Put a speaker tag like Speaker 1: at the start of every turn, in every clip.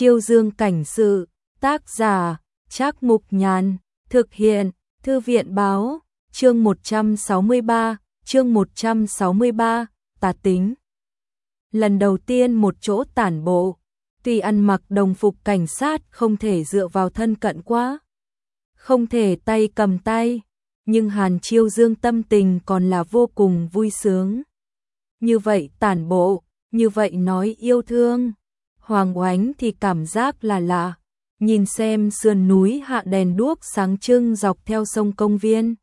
Speaker 1: Chiêu Dương cảnh sự, tác giả, Trác Mục Nhàn, thực hiện, Thư viện báo, chương 163, tà tính. Lần đầu tiên một chỗ tản bộ, tuy ăn mặc đồng phục cảnh sát không thể dựa vào thân cận quá, không thể tay cầm tay, nhưng Hàn Chiêu Dương tâm tình còn là vô cùng vui sướng. Như vậy tản bộ, như vậy nói yêu thương. Hoàng Oánh thì cảm giác là lạ, nhìn xem sườn núi hạ đèn đuốc sáng trưng dọc theo sông công viên.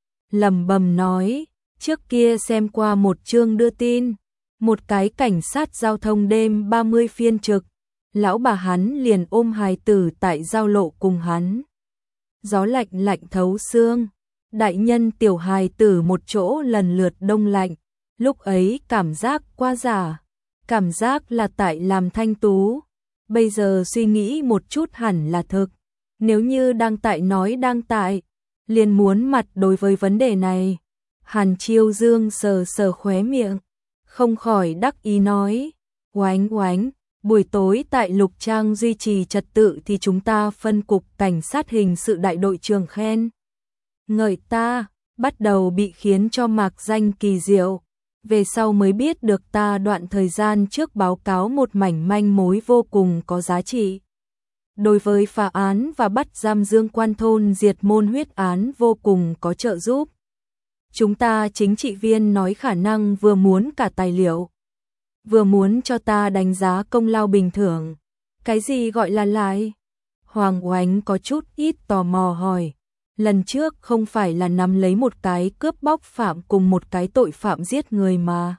Speaker 1: Lẩm bẩm nói, trước kia xem qua một chương đưa tin, một cái cảnh sát giao thông đêm 30 phiên trực, lão bà hắn liền ôm hài tử tại giao lộ cùng hắn. Gió lạnh lạnh thấu xương, đại nhân tiểu hài tử một chỗ lần lượt đông lạnh, lúc ấy cảm giác quá giả. Cảm giác là tại làm thanh tú, bây giờ suy nghĩ một chút hẳn là thực. Nếu như đang tại nói đang tại, liền muốn mặt đối với vấn đề này. Hàn Chiêu Dương sờ sờ khóe miệng, không khỏi đắc ý nói, Oánh Oánh, buổi tối tại Lục Trang duy trì trật tự thì chúng ta phân cục cảnh sát hình sự đại đội trưởng khen ngợi ta, bắt đầu bị khiến cho mạc danh kỳ diệu. Về sau mới biết được ta đoạn thời gian trước báo cáo một mảnh manh mối vô cùng có giá trị. Đối với phá án và bắt giam Dương Quan thôn diệt môn huyết án vô cùng có trợ giúp. Chúng ta chính trị viên nói khả năng vừa muốn cả tài liệu, vừa muốn cho ta đánh giá công lao bình thường. Cái gì gọi là lại? Hoàng Oánh có chút ít tò mò hỏi. Lần trước không phải là nắm lấy một cái cướp bóc phạm cùng một cái tội phạm giết người mà.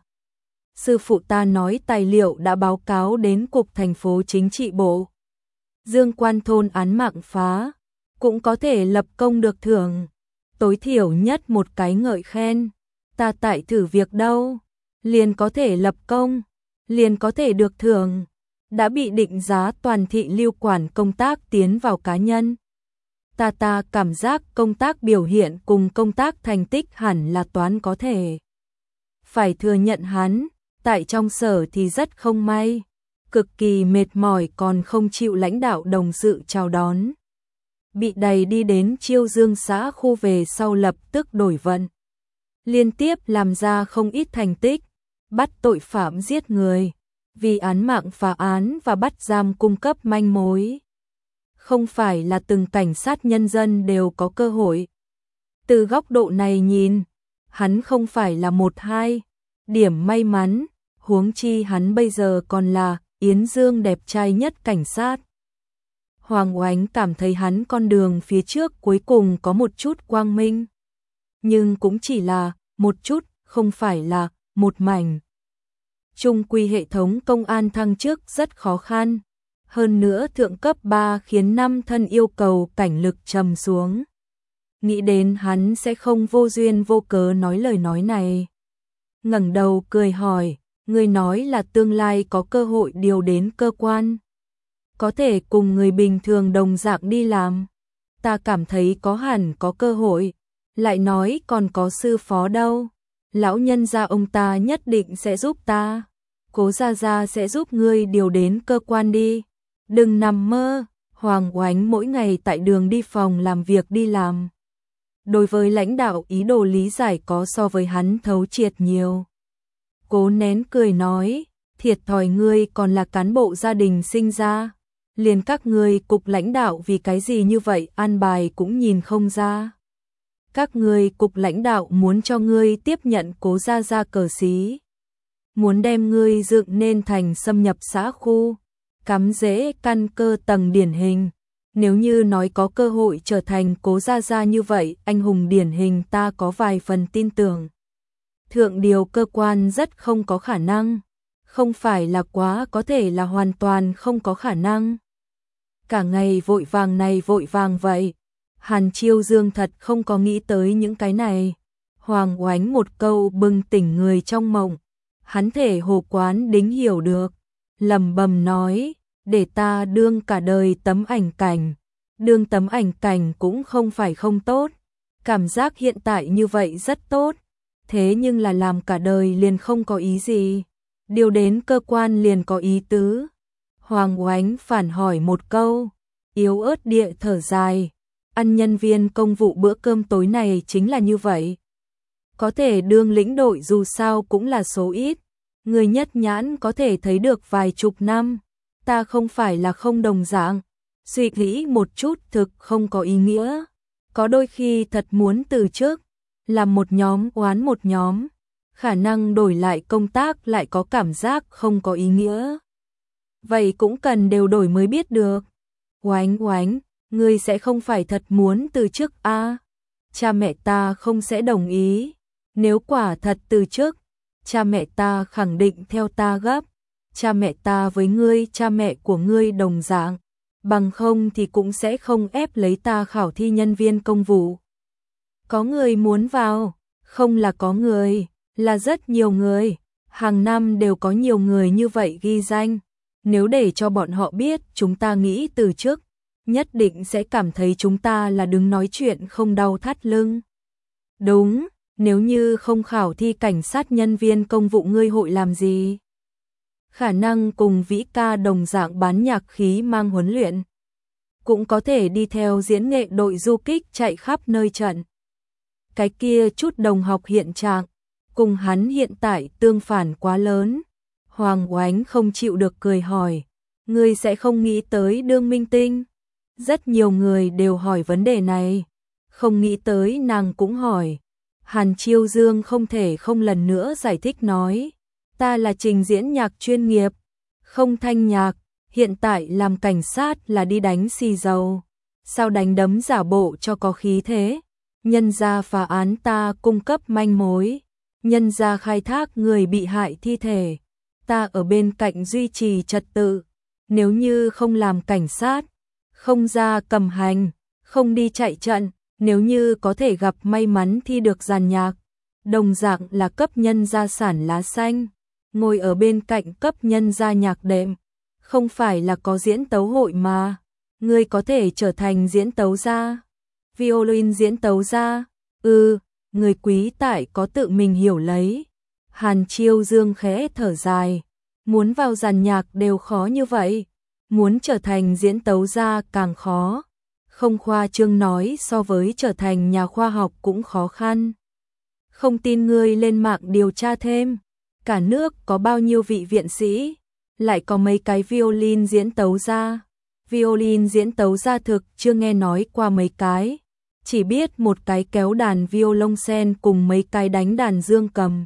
Speaker 1: Sư phụ ta nói tài liệu đã báo cáo đến cục thành phố chính trị bộ. Dương Quan thôn án mạng phá, cũng có thể lập công được thưởng. Tối thiểu nhất một cái ngợi khen. Ta tại thử việc đâu, liền có thể lập công, liền có thể được thưởng. Đã bị định giá toàn thị lưu quản công tác tiến vào cá nhân. Ta cảm giác công tác biểu hiện cùng công tác thành tích hẳn là toán có thể. Phải thừa nhận hắn, tại trong sở thì rất không may, cực kỳ mệt mỏi còn không chịu lãnh đạo đồng sự chào đón. Bị đẩy đi đến Chiêu Dương xã khu về sau lập tức đổi vận. Liên tiếp làm ra không ít thành tích, bắt tội phạm giết người, vì án mạng phá án và bắt giam cung cấp manh mối. Không phải là từng cảnh sát nhân dân đều có cơ hội. Từ góc độ này nhìn, hắn không phải là một hai điểm may mắn, huống chi hắn bây giờ còn là Yến Dương đẹp trai nhất cảnh sát. Hoàng Oánh cảm thấy hắn con đường phía trước cuối cùng có một chút quang minh. Nhưng cũng chỉ là một chút, không phải là một mảnh. Chung quy hệ thống công an thăng chức rất khó khăn. Hơn nữa thượng cấp 3 khiến 5 thân yêu cầu cảnh lực trầm xuống. Nghĩ đến hắn sẽ không vô duyên vô cớ nói lời nói này. Ngẩng đầu cười hỏi, người nói là tương lai có cơ hội điều đến cơ quan. Có thể cùng người bình thường đồng dạng đi làm. Ta cảm thấy có hẳn có cơ hội. Lại nói còn có sư phó đâu. Lão nhân gia ông ta nhất định sẽ giúp ta. Cố gia sẽ giúp ngươi điều đến cơ quan đi. Đừng nằm mơ, Hoàng Oánh mỗi ngày tại đường đi phòng làm việc đi làm. Đối với lãnh đạo ý đồ lý giải có so với hắn thấu triệt nhiều. Cố nén cười nói, thiệt thòi ngươi còn là cán bộ gia đình sinh ra. Liền các ngươi cục lãnh đạo vì cái gì như vậy an bài cũng nhìn không ra. Các ngươi cục lãnh đạo muốn cho ngươi tiếp nhận Cố gia cờ xí. Muốn đem ngươi dựng nên thành xâm nhập xã khu. Cắm rễ căn cơ tầng điển hình. Nếu như nói có cơ hội trở thành Cố gia như vậy, anh hùng điển hình ta có vài phần tin tưởng. Thượng điều cơ quan rất không có khả năng. Không phải là quá có thể là hoàn toàn không có khả năng. Cả ngày vội vàng này vội vàng vậy. Hàn Chiêu Dương thật không có nghĩ tới những cái này. Hoàng Oánh một câu bừng tỉnh người trong mộng. Hắn thể hồ quán đính hiểu được. Lẩm bẩm nói, để ta đương cả đời tấm ảnh cảnh. Đương tấm ảnh cảnh cũng không phải không tốt. Cảm giác hiện tại như vậy rất tốt. Thế nhưng là làm cả đời liền không có ý gì. Điều đến cơ quan liền có ý tứ. Hoàng Oánh phản hỏi một câu, yếu ớt địa thở dài, ăn nhân viên công vụ bữa cơm tối này chính là như vậy. Có thể đương lĩnh đội dù sao cũng là số ít, người nhất nhãn có thể thấy được vài chục năm, ta không phải là không đồng dạng, suy nghĩ một chút thực không có ý nghĩa, có đôi khi thật muốn từ chức, làm một nhóm oán một nhóm, khả năng đổi lại công tác lại có cảm giác không có ý nghĩa. Vậy cũng cần đều đổi mới biết được. Oánh Oánh, ngươi sẽ không phải thật muốn từ chức a? Cha mẹ ta không sẽ đồng ý. Nếu quả thật từ chức, cha mẹ ta khẳng định theo ta gấp. Cha mẹ ta với ngươi, cha mẹ của ngươi đồng dạng, bằng không thì cũng sẽ không ép lấy ta khảo thi nhân viên công vụ. Có người muốn vào, không là có người, là rất nhiều người, hàng năm đều có nhiều người như vậy ghi danh. Nếu để cho bọn họ biết chúng ta nghĩ từ chức, nhất định sẽ cảm thấy chúng ta là đứng nói chuyện không đau thắt lưng. Đúng, nếu như không khảo thi cảnh sát nhân viên công vụ ngươi hội làm gì? Khả năng cùng Vĩ ca đồng dạng bán nhạc khí mang huấn luyện. Cũng có thể đi theo diễn nghệ đội du kích chạy khắp nơi trận. Cái kia chút đồng học hiện trạng, cùng hắn hiện tại tương phản quá lớn. Hoàng Oánh không chịu được cười hỏi, ngươi sẽ không nghĩ tới đương minh tinh? Rất nhiều người đều hỏi vấn đề này, không nghĩ tới nàng cũng hỏi. Hàn Chiêu Dương không thể không lần nữa giải thích nói, ta là trình diễn nhạc chuyên nghiệp, không thanh nhạc, hiện tại làm cảnh sát là đi đánh xì dầu, sao đánh đấm giả bộ cho có khí thế, nhân ra phá án ta cung cấp manh mối, nhân ra khai thác người bị hại thi thể, ta ở bên cạnh duy trì trật tự, nếu như không làm cảnh sát, không ra cầm hành, không đi chạy trận, nếu như có thể gặp may mắn thi được dàn nhạc, đồng dạng là cấp nhân gia sản lá xanh, ngồi ở bên cạnh cấp nhân gia nhạc đệm, không phải là có diễn tấu hội mà, ngươi có thể trở thành diễn tấu gia, violin diễn tấu gia, người quý tại có tự mình hiểu lấy. Hàn Chiêu Dương khẽ thở dài, muốn vào dàn nhạc đều khó như vậy, muốn trở thành diễn tấu gia càng khó. Không khoa trương nói so với trở thành nhà khoa học cũng khó khăn. Không tin ngươi lên mạng điều tra thêm, cả nước có bao nhiêu vị viện sĩ, lại có mấy cái violin diễn tấu gia. Violin diễn tấu gia thực chưa nghe nói qua mấy cái, chỉ biết một cái kéo đàn violoncel cùng mấy cái đánh đàn dương cầm.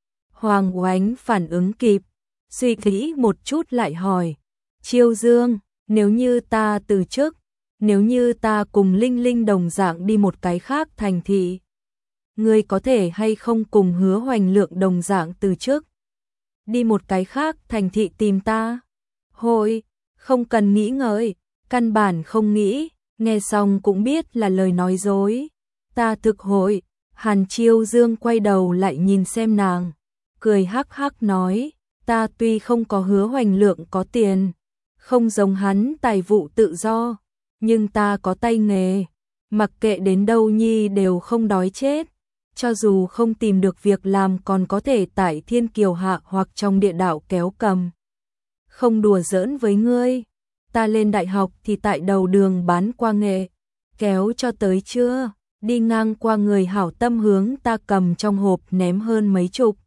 Speaker 1: Hoàng Oánh phản ứng kịp, suy nghĩ một chút lại hỏi, Chiêu Dương, nếu như ta từ chức, nếu như ta cùng Linh Linh đồng dạng đi một cái khác thành thị, ngươi có thể hay không cùng Hứa Hoành Lượng đồng dạng từ chức, đi một cái khác thành thị tìm ta? Hội, không cần nghĩ ngợi, căn bản không nghĩ, nghe xong cũng biết là lời nói dối. Ta thực hội. Hàn Chiêu Dương quay đầu lại nhìn xem nàng, cười hắc hắc nói, ta tuy không có Hứa Hoành Lượng có tiền, không giống hắn tài vụ tự do, nhưng ta có tay nghề, mặc kệ đến đâu nhi đều không đói chết, cho dù không tìm được việc làm còn có thể tại Thiên Kiều Hạ hoặc trong địa đạo kéo cầm. Không đùa giỡn với ngươi, ta lên đại học thì tại đầu đường bán qua nghệ, kéo cho tới chưa, đi ngang qua người hảo tâm hướng ta cầm trong hộp ném hơn mấy chục.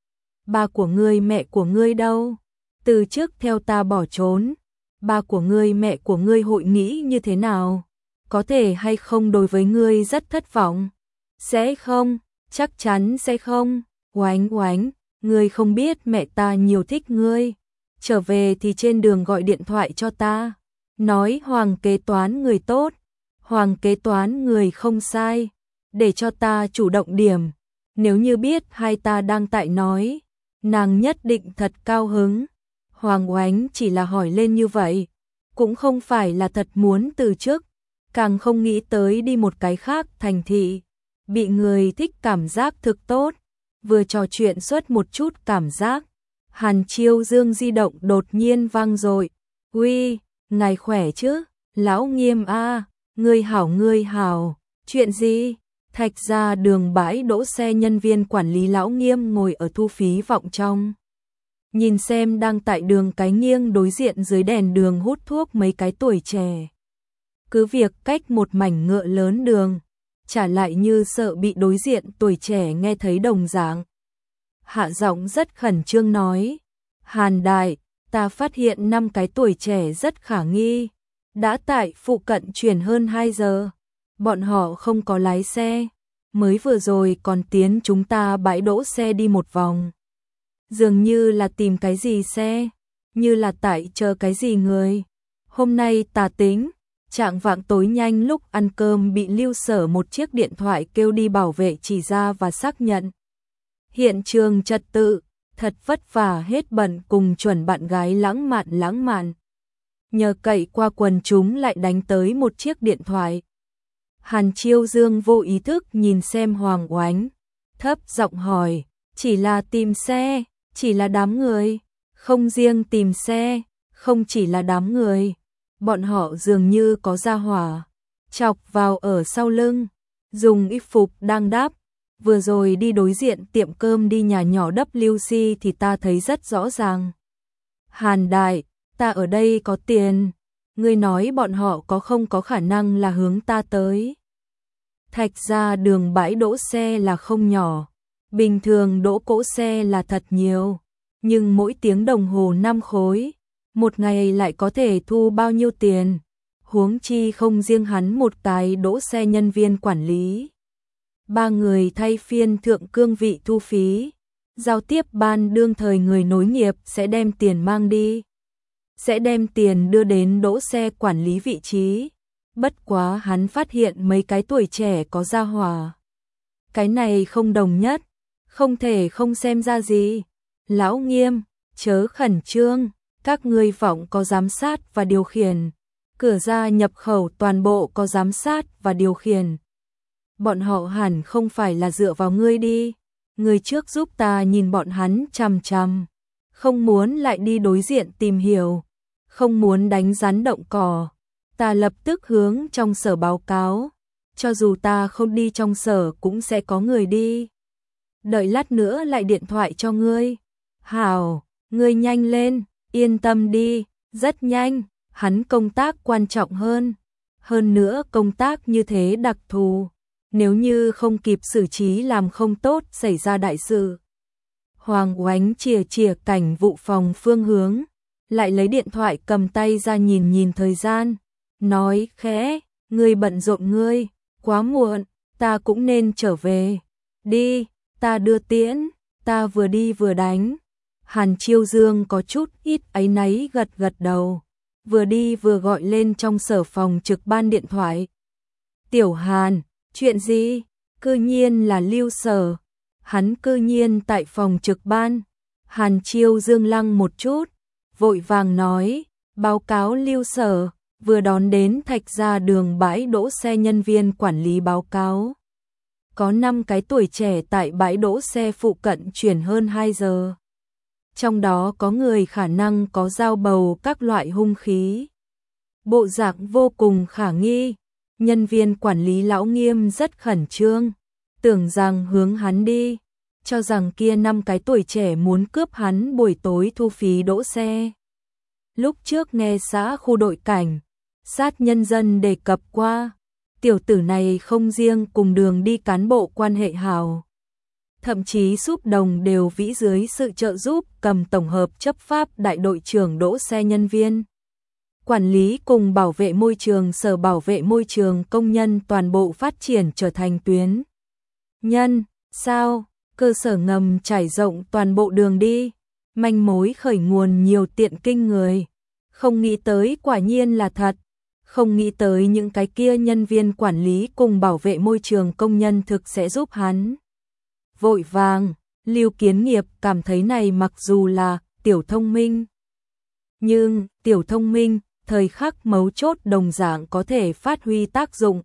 Speaker 1: Ba của ngươi mẹ của ngươi đâu? Từ trước theo ta bỏ trốn, ba của ngươi mẹ của ngươi hội nghĩ như thế nào? Có thể hay không đối với ngươi rất thất vọng? Sẽ không, chắc chắn sẽ không. Oánh Oánh, ngươi không biết mẹ ta nhiều thích ngươi. Trở về thì trên đường gọi điện thoại cho ta, nói Hoàng kế toán người tốt, Hoàng kế toán người không sai, để cho ta chủ động điểm. Nếu như biết hai ta đang tại nói, nàng nhất định thật cao hứng. Hoàng Oánh chỉ là hỏi lên như vậy, cũng không phải là thật muốn từ chức, càng không nghĩ tới đi một cái khác thành thị. Bị người thích cảm giác thực tốt, vừa trò chuyện suốt một chút cảm giác. Hàn Chiêu Dương di động đột nhiên vang dội. Uy, ngài khỏe chứ? Lão Nghiêm a, ngươi hảo, chuyện gì? Thạch ra đường bãi đỗ xe nhân viên quản lý Lão Nghiêm ngồi ở thu phí vọng trong. nhìn xem đang tại đường cái nghiêng đối diện dưới đèn đường hút thuốc mấy cái tuổi trẻ. Cứ việc cách một mảnh ngựa lớn đường, trả lại như sợ bị đối diện tuổi trẻ nghe thấy đồng dạng. Hạ giọng rất khẩn trương nói, Hàn đại, ta phát hiện 5 cái tuổi trẻ rất khả nghi, đã tại phụ cận chuyển hơn 2 giờ, bọn họ không có lái xe, mới vừa rồi còn tiến chúng ta bãi đỗ xe đi một vòng. Dường như là tìm cái gì xe, như là tại chờ cái gì người. Hôm nay ta tính, trạng vạng tối nhanh lúc ăn cơm bị Lưu Sở một chiếc điện thoại kêu đi bảo vệ chỉ ra và xác nhận. Hiện trường trật tự, thật vất vả hết bận cùng chuẩn bạn gái lãng mạn. Nhờ cậy qua quần chúng lại đánh tới một chiếc điện thoại. Hàn Chiêu Dương vô ý thức nhìn xem Hoàng Oánh, thấp giọng hỏi, chỉ là tìm xe, chỉ là đám người, không riêng tìm xe, không chỉ là đám người, bọn họ dường như có ra hỏa, chọc vào ở sau lưng, dùng y phục đang đáp, vừa rồi đi đối diện tiệm cơm đi nhà nhỏ WC thì ta thấy rất rõ ràng. Hàn đại, ta ở đây có tiền, ngươi nói bọn họ không có khả năng là hướng ta tới. Thạch ra đường bãi đỗ xe là không nhỏ, bình thường đỗ cỗ xe là thật nhiều, nhưng mỗi tiếng đồng hồ 5 khối, một ngày lại có thể thu bao nhiêu tiền, huống chi không riêng hắn một cái đỗ xe nhân viên quản lý. 3 người thay phiên thượng cương vị thu phí, giao tiếp ban đương thời người nối nghiệp sẽ đem tiền mang đi, sẽ đem tiền đưa đến đỗ xe quản lý vị trí. Bất quá hắn phát hiện mấy cái tuổi trẻ có ra hỏa. Cái này không đồng nhất, không thể không xem ra gì. Lão Nghiêm, chớ khẩn trương, các ngươi vọng có giám sát và điều khiển. Cửa ra nhập khẩu toàn bộ có giám sát và điều khiển. Bọn họ hẳn không phải là dựa vào ngươi đi. Ngươi trước giúp ta nhìn bọn hắn chằm chằm. Không muốn lại đi đối diện tìm hiểu. Không muốn đánh rắn động cỏ. Ta lập tức hướng trong sở báo cáo, cho dù ta không đi trong sở cũng sẽ có người đi. Đợi lát nữa lại điện thoại cho ngươi. Hảo, ngươi nhanh lên, yên tâm đi, rất nhanh, hắn công tác quan trọng hơn. Hơn nữa công tác như thế đặc thù, nếu như không kịp xử trí làm không tốt xảy ra đại sự. Hoàng Oánh chìa cảnh vụ phòng phương hướng, lại lấy điện thoại cầm tay ra nhìn thời gian. Nói khẽ, ngươi bận rộn ngươi, quá muộn, ta cũng nên trở về. Đi, ta đưa tiễn, ta vừa đi vừa đánh. Hàn Chiêu Dương có chút ít áy náy gật đầu, vừa đi vừa gọi lên trong sở phòng trực ban điện thoại. Tiểu Hàn, chuyện gì? Cư nhiên là Lưu Sở. Hắn cư nhiên tại phòng trực ban. Hàn Chiêu Dương lăng một chút, vội vàng nói, báo cáo Lưu Sở. Vừa đón đến Thạch ra đường bãi đỗ xe nhân viên quản lý báo cáo. Có 5 cái tuổi trẻ tại bãi đỗ xe phụ cận chuyển hơn 2 giờ. Trong đó có người khả năng có dao bầu các loại hung khí. Bộ dạng vô cùng khả nghi. Nhân viên quản lý Lão Nghiêm rất khẩn trương, tưởng rằng hướng hắn đi, cho rằng kia 5 cái tuổi trẻ muốn cướp hắn buổi tối thu phí đỗ xe. Lúc trước nghe xã khu đội cảnh sát nhân dân đề cập qua, tiểu tử này không riêng cùng đường đi cán bộ quan hệ hảo, thậm chí giúp đồng đều vĩ dưới sự trợ giúp cầm tổng hợp chấp pháp đại đội trưởng đỗ xe nhân viên. Quản lý cùng bảo vệ môi trường sở bảo vệ môi trường công nhân toàn bộ phát triển trở thành tuyến nhân, sao, cơ sở ngầm trải rộng toàn bộ đường đi, manh mối khởi nguồn nhiều tiện kinh người, không nghĩ tới quả nhiên là thật. Không nghĩ tới những cái kia nhân viên quản lý cùng bảo vệ môi trường công nhân thực sẽ giúp hắn. Vội vàng, Lưu Kiến Nghiệp cảm thấy này mặc dù là tiểu thông minh, nhưng tiểu thông minh, thời khắc mấu chốt đồng dạng có thể phát huy tác dụng.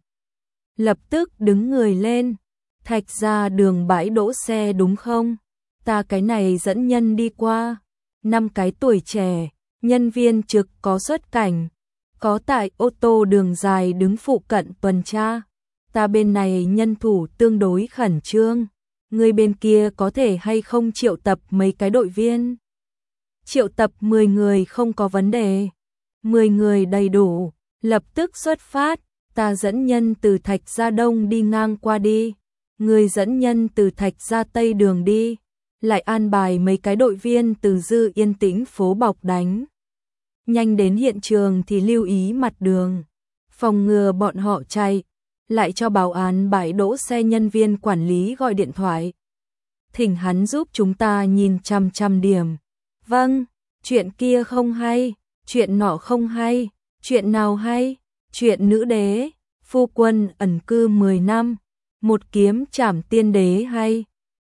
Speaker 1: Lập tức đứng người lên, Thạch ra đường bãi đỗ xe đúng không? Ta cái này dẫn nhân đi qua. 5 cái tuổi trẻ, nhân viên trực có xuất cảnh. Có tại ô tô đường dài đứng phụ cận tuần tra. Ta bên này nhân thủ tương đối khẩn trương. Người bên kia có thể hay không triệu tập mấy cái đội viên? Triệu tập 10 người không có vấn đề. 10 người đầy đủ, lập tức xuất phát, ta dẫn nhân từ Thạch Gia Đông đi ngang qua đi, người dẫn nhân từ Thạch Gia Tây đường đi, lại an bài mấy cái đội viên từ Dư Yên Tĩnh phố bọc đánh. Nhanh đến hiện trường thì lưu ý mặt đường, phòng ngừa bọn họ chạy, lại cho bảo an bãi đỗ xe nhân viên quản lý gọi điện thoại. Thỉnh hắn giúp chúng ta nhìn chằm điểm. Vâng, chuyện kia không hay, chuyện nọ không hay, chuyện nào hay, chuyện nữ đế, phu quân ẩn cư 10 năm, một kiếm trảm tiên đế hay.